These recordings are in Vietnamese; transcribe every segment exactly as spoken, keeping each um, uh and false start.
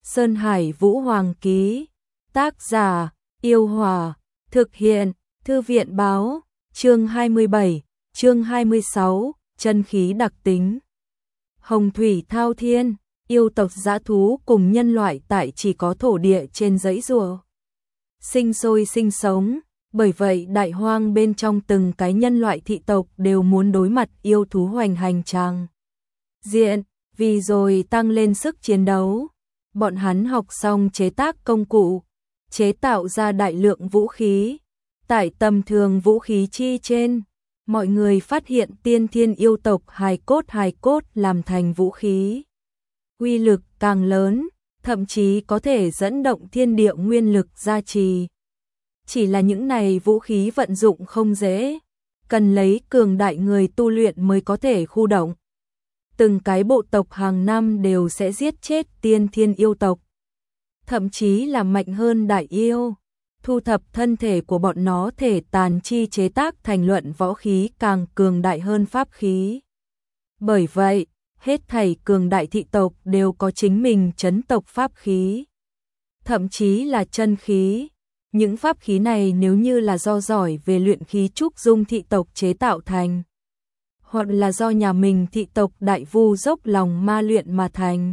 Sơn Hải Vũ Hoàng ký. Tác giả: Yêu Hòa. Thực hiện: Thư viện báo. Chương hai mươi bảy, chương hai mươi sáu, chân khí đặc tính. Hồng thủy thao thiên, yêu tộc dã thú cùng nhân loại tại chỉ có thổ địa trên dãy rùa sinh sôi sinh sống, bởi vậy đại hoang bên trong từng cái nhân loại thị tộc đều muốn đối mặt yêu thú hoành hành tràng diện, vì rồi tăng lên sức chiến đấu. Bọn hắn học xong chế tác công cụ, chế tạo ra đại lượng vũ khí. Tại tầm thường vũ khí chi trên, mọi người phát hiện tiên thiên yêu tộc hài cốt hài cốt làm thành vũ khí. Uy lực càng lớn, thậm chí có thể dẫn động thiên địa nguyên lực gia trì. Chỉ là những này vũ khí vận dụng không dễ, cần lấy cường đại người tu luyện mới có thể khu động. Từng cái bộ tộc hàng năm đều sẽ giết chết tiên thiên yêu tộc, thậm chí là mạnh hơn đại yêu, thu thập thân thể của bọn nó thể tàn chi chế tác thành luận võ khí càng cường đại hơn pháp khí. Bởi vậy, hết thảy cường đại thị tộc đều có chính mình chấn tộc pháp khí, thậm chí là chân khí. Những pháp khí này nếu như là do giỏi về luyện khí trúc dung thị tộc chế tạo thành, hoặc là do nhà mình thị tộc đại vu dốc lòng ma luyện mà thành,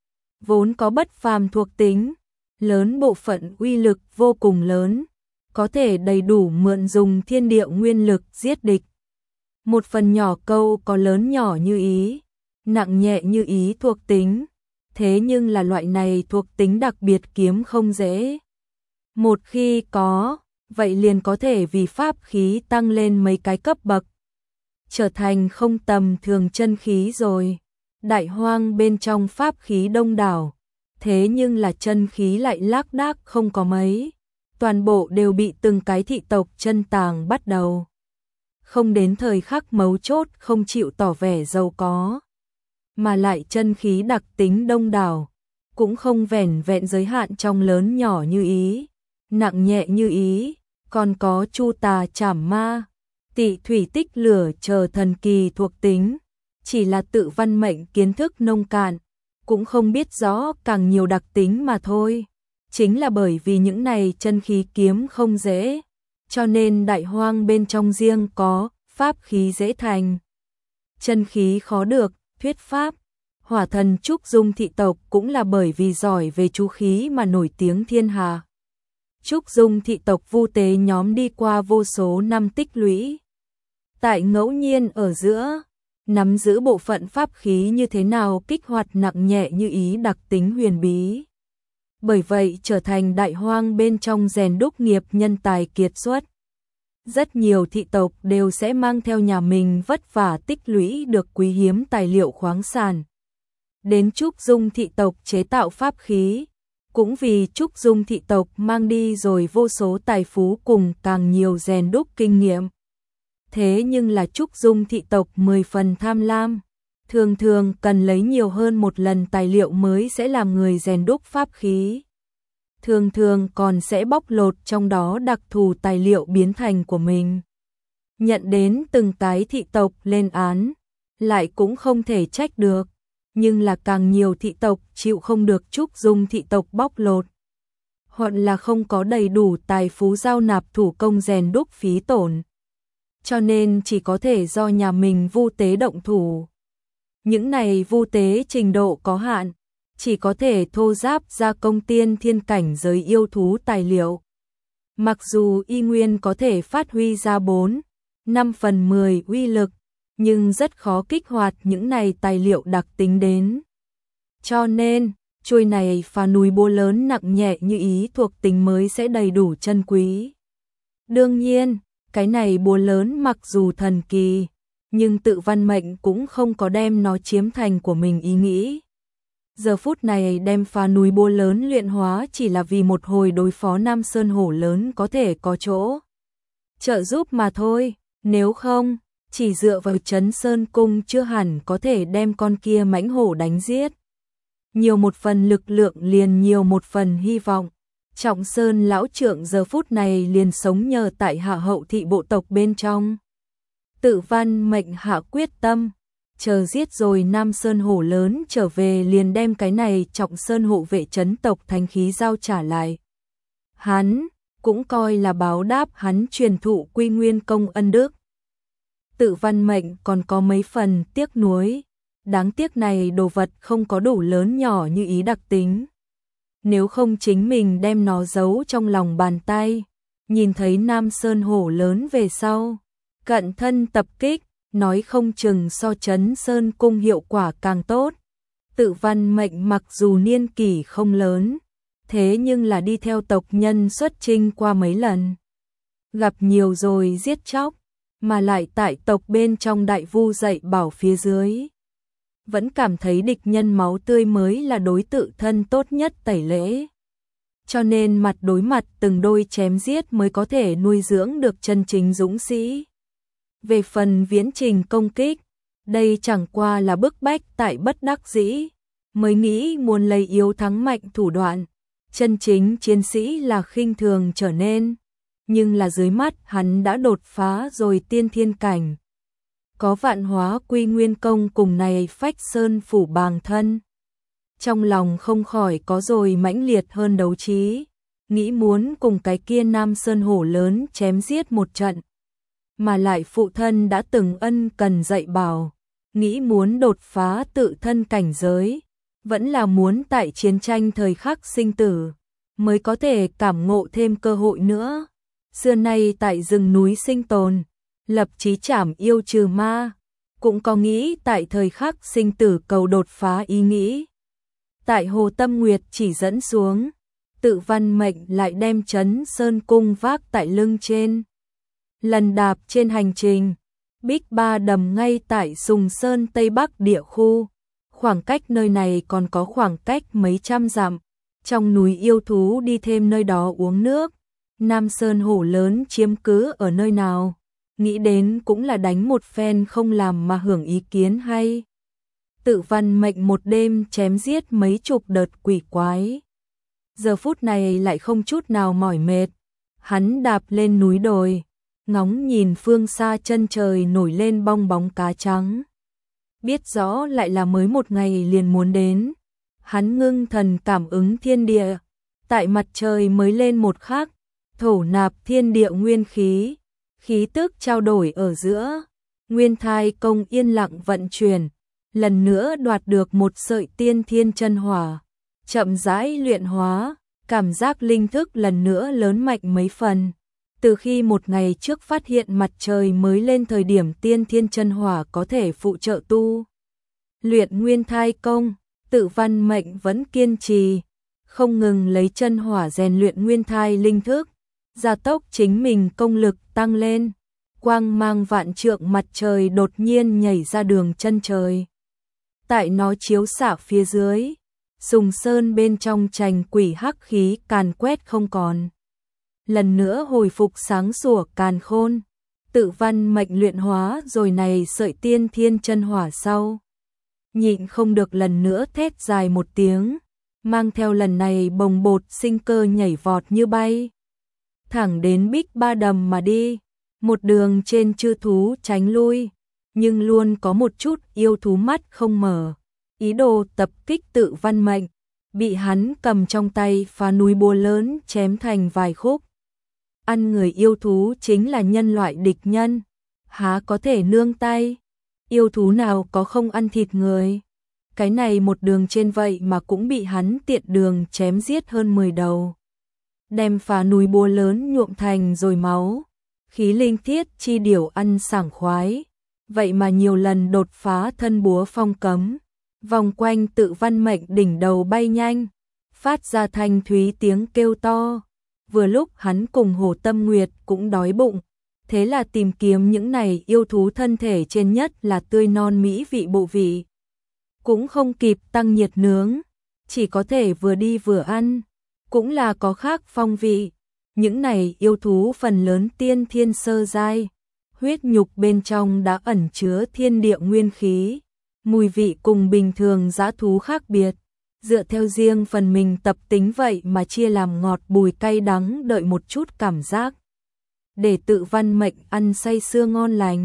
vốn có bất phàm thuộc tính, lớn bộ phận uy lực vô cùng lớn, có thể đầy đủ mượn dùng thiên địa nguyên lực giết địch. Một phần nhỏ câu có lớn nhỏ như ý, nặng nhẹ như ý thuộc tính, thế nhưng là loại này thuộc tính đặc biệt kiếm không dễ. Một khi có, vậy liền có thể vì pháp khí tăng lên mấy cái cấp bậc, trở thành không tầm thường chân khí rồi. Đại hoang bên trong pháp khí đông đảo, thế nhưng là chân khí lại lác đác không có mấy, toàn bộ đều bị từng cái thị tộc chân tàng bắt đầu. Không đến thời khắc mấu chốt không chịu tỏ vẻ giàu có, mà lại chân khí đặc tính đông đảo, cũng không vẻn vẹn giới hạn trong lớn nhỏ như ý, nặng nhẹ như ý, còn có chu tà chảm ma, tị thủy tích lửa chờ thần kỳ thuộc tính, chỉ là tự văn mệnh kiến thức nông cạn, cũng không biết rõ càng nhiều đặc tính mà thôi. Chính là bởi vì những này chân khí kiếm không dễ, cho nên đại hoang bên trong riêng có pháp khí dễ thành, chân khí khó được. Thuyết pháp, hỏa thần trúc dung thị tộc cũng là bởi vì giỏi về chú khí mà nổi tiếng thiên hạ. Trúc dung thị tộc vu tế nhóm đi qua vô số năm tích lũy, tại ngẫu nhiên ở giữa, nắm giữ bộ phận pháp khí như thế nào kích hoạt nặng nhẹ như ý đặc tính huyền bí. Bởi vậy trở thành đại hoang bên trong rèn đúc nghiệp nhân tài kiệt xuất. Rất nhiều thị tộc đều sẽ mang theo nhà mình vất vả tích lũy được quý hiếm tài liệu khoáng sản đến trúc dung thị tộc chế tạo pháp khí, cũng vì trúc dung thị tộc mang đi rồi vô số tài phú cùng càng nhiều rèn đúc kinh nghiệm. Thế nhưng là trúc dung thị tộc mười phần tham lam, thường thường cần lấy nhiều hơn một lần tài liệu mới sẽ làm người rèn đúc pháp khí. Thường thường còn sẽ bóc lột trong đó đặc thù tài liệu biến thành của mình. Nhận đến từng cái thị tộc lên án, lại cũng không thể trách được, nhưng là càng nhiều thị tộc chịu không được trúc dung thị tộc bóc lột, hoặc là không có đầy đủ tài phú giao nạp thủ công rèn đúc phí tổn, cho nên chỉ có thể do nhà mình vu tế động thủ. Những này vu tế trình độ có hạn, chỉ có thể thô giáp gia công tiên thiên cảnh giới yêu thú tài liệu. Mặc dù y nguyên có thể phát huy ra bốn, năm phần mười uy lực, nhưng rất khó kích hoạt những này tài liệu đặc tính đến. Cho nên, chuôi này phá núi búa lớn nặng nhẹ như ý thuộc tính mới sẽ đầy đủ chân quý. Đương nhiên, cái này búa lớn mặc dù thần kỳ, nhưng tự văn mệnh cũng không có đem nó chiếm thành của mình ý nghĩ. Giờ phút này đem phá núi búa lớn luyện hóa chỉ là vì một hồi đối phó Nam Sơn hổ lớn có thể có chỗ trợ giúp mà thôi, nếu không, chỉ dựa vào Trấn Sơn cung chưa hẳn có thể đem con kia mãnh hổ đánh giết. Nhiều một phần lực lượng liền nhiều một phần hy vọng. Trọng Sơn lão trượng giờ phút này liền sống nhờ tại hạ hậu thị bộ tộc bên trong. Tự văn mệnh hạ quyết tâm, chờ giết rồi Nam Sơn Hổ lớn trở về liền đem cái này Trọng Sơn hộ vệ trấn tộc thánh khí giao trả lại. Hắn cũng coi là báo đáp hắn truyền thụ Quy Nguyên công ân đức. Tự Văn Mệnh còn có mấy phần tiếc nuối, đáng tiếc này đồ vật không có đủ lớn nhỏ như ý đặc tính. Nếu không chính mình đem nó giấu trong lòng bàn tay, nhìn thấy Nam Sơn Hổ lớn về sau, cận thân tập kích, nói không chừng so Trấn Sơn cung hiệu quả càng tốt. Tự Văn Mệnh mặc dù niên kỷ không lớn, thế nhưng là đi theo tộc nhân xuất chinh qua mấy lần. Gặp nhiều rồi giết chóc, mà lại tại tộc bên trong đại vu dạy bảo phía dưới. Vẫn cảm thấy địch nhân máu tươi mới là đối tự thân tốt nhất tẩy lễ. Cho nên mặt đối mặt từng đôi chém giết mới có thể nuôi dưỡng được chân chính dũng sĩ. Về phần viễn trình công kích, đây chẳng qua là bức bách tại bất đắc dĩ, mới nghĩ muốn lấy yếu thắng mạnh thủ đoạn. Chân chính chiến sĩ là khinh thường trở nên, nhưng là dưới mắt hắn đã đột phá rồi tiên thiên cảnh. Có vạn hóa quy nguyên công cùng này phách sơn phủ bàng thân. Trong lòng không khỏi có rồi mãnh liệt hơn đấu trí, nghĩ muốn cùng cái kia Nam Sơn Hổ lớn chém giết một trận. Mà lại phụ thân đã từng ân cần dạy bảo, nghĩ muốn đột phá tự thân cảnh giới, vẫn là muốn tại chiến tranh thời khắc sinh tử, mới có thể cảm ngộ thêm cơ hội nữa. Xưa nay tại rừng núi sinh tồn, lập chí trảm yêu trừ ma, cũng có nghĩ tại thời khắc sinh tử cầu đột phá ý nghĩ. Tại Hồ Tâm Nguyệt chỉ dẫn xuống, Tự Văn Mệnh lại đem Trấn Sơn cung vác tại lưng trên. Lần đạp trên hành trình, Bích Ba Đầm ngay tại Sùng Sơn Tây Bắc địa khu, khoảng cách nơi này còn có khoảng cách mấy trăm dặm, trong núi yêu thú đi thêm nơi đó uống nước. Nam Sơn Hổ lớn chiếm cứ ở nơi nào, nghĩ đến cũng là đánh một phen không làm mà hưởng ý kiến hay. Tự Văn Mệnh một đêm chém giết mấy chục đợt quỷ quái. Giờ phút này lại không chút nào mỏi mệt, hắn đạp lên núi đồi, ngóng nhìn phương xa chân trời nổi lên bong bóng cá trắng. Biết rõ lại là mới một ngày liền muốn đến, hắn ngưng thần cảm ứng thiên địa, tại mặt trời mới lên một khắc, thổ nạp thiên địa nguyên khí, khí tức trao đổi ở giữa, nguyên thai công yên lặng vận chuyển, lần nữa đoạt được một sợi tiên thiên chân hỏa, chậm rãi luyện hóa, cảm giác linh thức lần nữa lớn mạnh mấy phần. Từ khi một ngày trước phát hiện mặt trời mới lên thời điểm tiên thiên chân hỏa có thể phụ trợ tu luyện nguyên thai công, Tự Văn Mệnh vẫn kiên trì, không ngừng lấy chân hỏa rèn luyện nguyên thai linh thức, gia tốc chính mình công lực tăng lên. Quang mang vạn trượng mặt trời đột nhiên nhảy ra đường chân trời. Tại nó chiếu xạ phía dưới, Sùng Sơn bên trong trành quỷ hắc khí càn quét không còn. Lần nữa hồi phục sáng sủa càn khôn, Tự Văn Mệnh luyện hóa rồi này sợi tiên thiên chân hỏa sau. Nhịn không được lần nữa thét dài một tiếng, mang theo lần này bồng bột sinh cơ nhảy vọt như bay. Thẳng đến Bích Ba Đầm mà đi, một đường trên chư thú tránh lui, nhưng luôn có một chút yêu thú mắt không mở, ý đồ tập kích Tự Văn Mệnh, bị hắn cầm trong tay phá núi búa lớn chém thành vài khúc. Ăn người yêu thú chính là nhân loại địch nhân, há có thể nương tay, yêu thú nào có không ăn thịt người. Cái này một đường trên vậy mà cũng bị hắn tiện đường chém giết hơn mười đầu. Đem phá núi búa lớn nhuộm thành rồi máu, khí linh thiết chi điểu ăn sảng khoái, vậy mà nhiều lần đột phá thân búa phong cấm, vòng quanh Tự Văn Mệnh đỉnh đầu bay nhanh, phát ra thanh thúy tiếng kêu to. Vừa lúc hắn cùng Hồ Tâm Nguyệt cũng đói bụng, thế là tìm kiếm những này yêu thú thân thể trên nhất là tươi non mỹ vị bộ vị. Cũng không kịp tăng nhiệt nướng, chỉ có thể vừa đi vừa ăn, cũng là có khác phong vị. Những này yêu thú phần lớn tiên thiên sơ giai, huyết nhục bên trong đã ẩn chứa thiên địa nguyên khí, mùi vị cùng bình thường dã thú khác biệt, dựa theo riêng phần mình tập tính vậy mà chia làm ngọt bùi cay đắng đợi một chút cảm giác. Để Tự Văn Mệnh ăn say sưa ngon lành,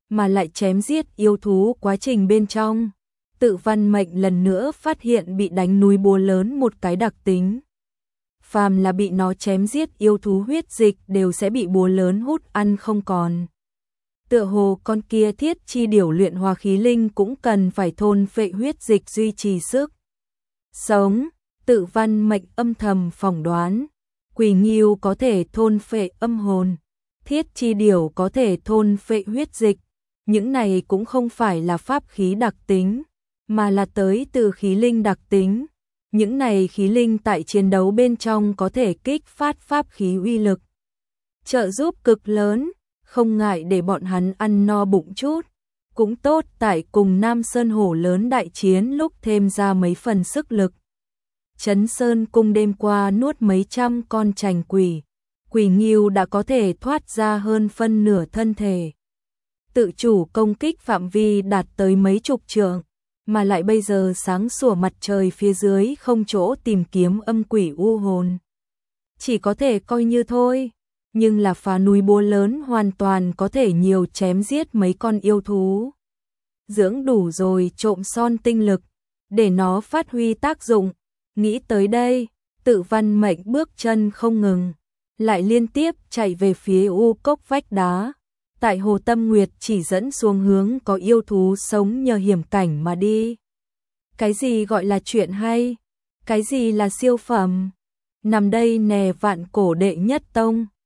mà lại chém giết yêu thú quá trình bên trong. Tự Văn Mệnh lần nữa phát hiện bị đánh núi búa lớn một cái đặc tính. Phàm là bị nó chém giết yêu thú huyết dịch đều sẽ bị búa lớn hút ăn không còn. Tựa hồ con kia thiết chi điểu luyện hòa khí linh cũng cần phải thôn phệ huyết dịch duy trì sức sống. Tự Văn Mệnh âm thầm phỏng đoán, Quỷ Ngưu có thể thôn phệ âm hồn, thiết chi điểu có thể thôn phệ huyết dịch, những này cũng không phải là pháp khí đặc tính, mà là tới từ khí linh đặc tính. Những này khí linh tại chiến đấu bên trong có thể kích phát pháp khí uy lực, trợ giúp cực lớn, không ngại để bọn hắn ăn no bụng chút, cũng tốt tại cùng Nam Sơn Hổ lớn đại chiến lúc thêm ra mấy phần sức lực. Trấn Sơn Cung đêm qua nuốt mấy trăm con trành quỷ, Quỷ Ngưu đã có thể thoát ra hơn phân nửa thân thể. Tự chủ công kích phạm vi đạt tới mấy chục trượng, mà lại bây giờ sáng sủa mặt trời phía dưới không chỗ tìm kiếm âm quỷ u hồn. Chỉ có thể coi như thôi, nhưng là phá núi búa lớn hoàn toàn có thể nhiều chém giết mấy con yêu thú. Dưỡng đủ rồi trộm son tinh lực, để nó phát huy tác dụng. Nghĩ tới đây, Tự Văn Mệnh bước chân không ngừng, lại liên tiếp chạy về phía u cốc vách đá. Tại Hồ Tâm Nguyệt chỉ dẫn xuống hướng có yêu thú sống nhờ hiểm cảnh mà đi. Cái gì gọi là chuyện hay? Cái gì là siêu phẩm? Nằm đây nè vạn cổ đệ nhất tông.